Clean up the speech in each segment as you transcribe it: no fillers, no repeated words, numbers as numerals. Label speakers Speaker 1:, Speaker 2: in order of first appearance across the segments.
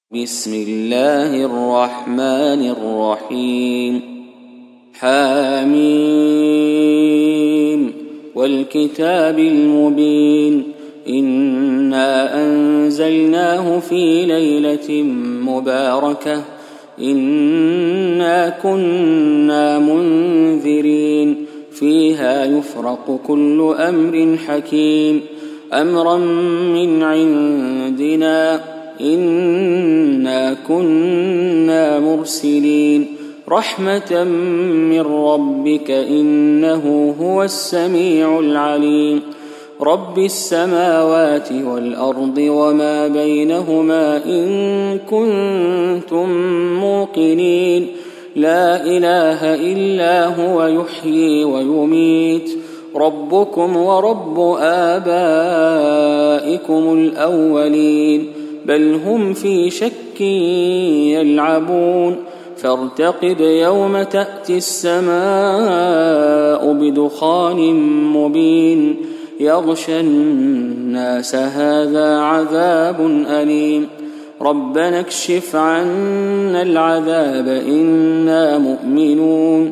Speaker 1: بسم الله الرحمن الرحيم حميم والكتاب المبين إنا أنزلناه في ليلة مباركة إنا كنا منذرين فيها يفرق كل أمر حكيم أمرا من عندنا إنا كنا مرسلين رحمة من ربك إنه هو السميع العليم رب السماوات والأرض وما بينهما إن كنتم موقنين لا إله إلا هو يحيي ويميت ربكم ورب آبائكم الأولين بل هم في شك يلعبون فارتقب يوم تأتي السماء بدخان مبين يغشى الناس هذا عذاب أليم ربنا اكشف عنا العذاب إنا مؤمنون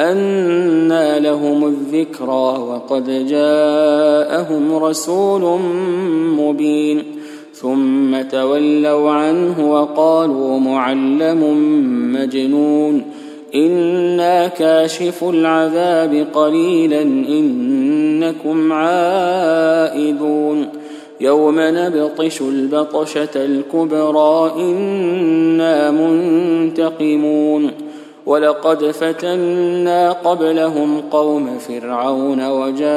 Speaker 1: أنى لهم الذكرى وقد جاءهم رسول مبين ثم تولوا عنه وقالوا معلم مجنون إنا كاشف العذاب قليلا إنكم عائدون يوم نبطش البطشة الكبرى إنا منتقمون ولقد فتنا قبلهم قوم فرعون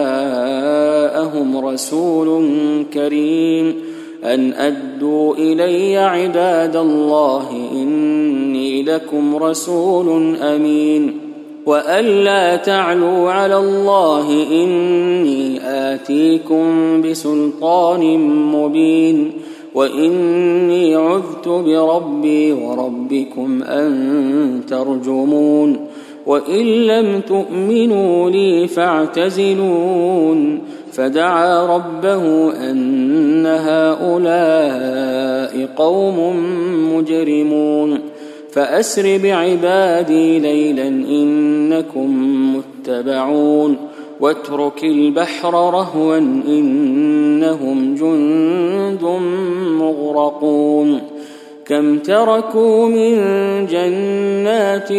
Speaker 1: وجاءهم رسول كريم أن أدوا إلي عباد الله إني لكم رسول أمين وأن لا تعلوا على الله إني آتيكم بسلطان مبين وإني عذت بربي وربكم أن ترجمون وإن لم تؤمنوا لي فاعتزلون فدعا ربه أن هؤلاء قوم مجرمون فأسر بعبادي ليلا إنكم متبعون واترك البحر رهوا إنهم جند مغرقون كم تركوا من جنات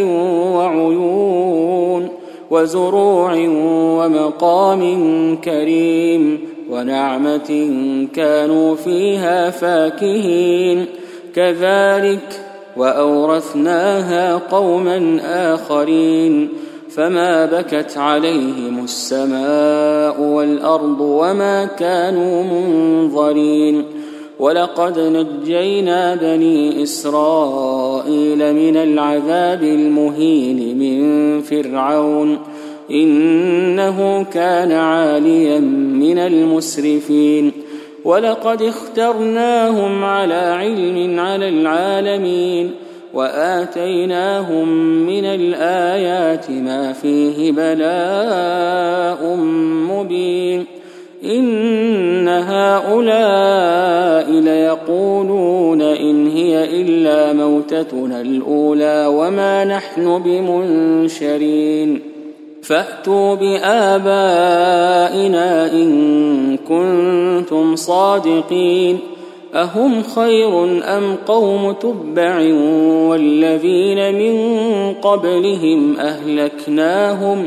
Speaker 1: وعيون وزروع ومقام كريم ونعمة كانوا فيها فاكهين كذلك وأورثناها قوما آخرين فما بكت عليهم السماء والأرض وما كانوا منظرين ولقد نجينا بني إسرائيل من العذاب المهين من فرعون إنه كان عاليا من المسرفين ولقد اخترناهم على علم على العالمين وآتيناهم من الآيات ما فيه بلاء مبين إن هؤلاء ليقولون إن هي إلا موتتنا الأولى وما نحن بمنشرين فأتوا بآبائنا إن كنتم صادقين أهم خير أم قوم تبع والذين من قبلهم أهلكناهم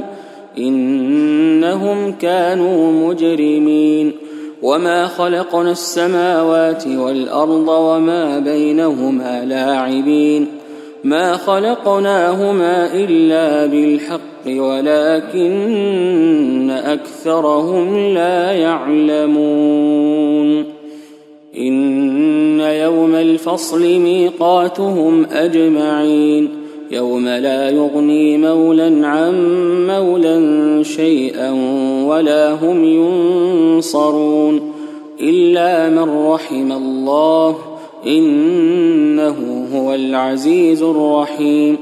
Speaker 1: إنهم كانوا مجرمين وما خلقنا السماوات والأرض وما بينهما لاعبين ما خلقناهما إلا بالحق ولكن أكثرهم لا يعلمون إن يوم الفصل ميقاتهم أجمعين يوم لا يغني مولا عن مولا شيئا ولا هم ينصرون إلا من رحم الله إنه هو العزيز الرحيم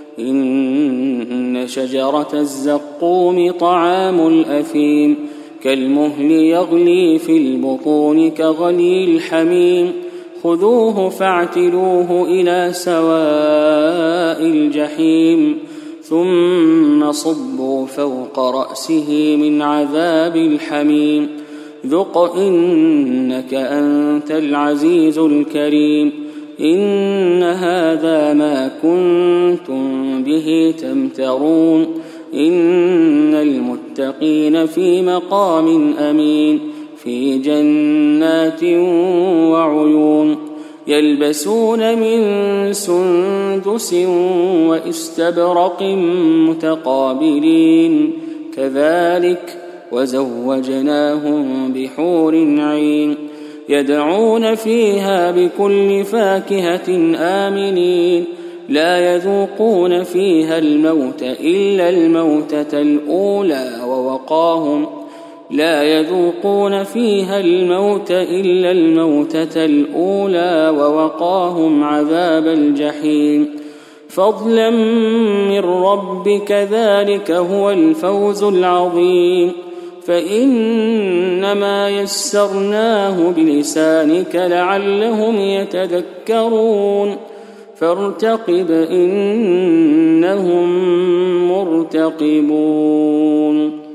Speaker 1: إن شجرة الزقوم طعام الأثيم كالمهل يغلي في البطون كغلي الحميم خذوه فاعتلوه إلى سواء الجحيم ثم صبوا فوق رأسه من عذاب الحميم ذق إنك أنت العزيز الكريم إن هذا ما كنتم به تمترون إن المتقين في مقام أمين في جنات وعيون يلبسون من سندس واستبرق متقابلين كذلك وزوجناهم بحور عين يدعون فيها بكل فاكهة آمنين لا يذوقون فيها الموت إلا الموتة الأولى ووقاهم عذاب الجحيم فضلا من ربك ذلك هو الفوز العظيم فإنما يسرناه بلسانك لعلهم يتذكرون فارتقب إنهم مرتقبون.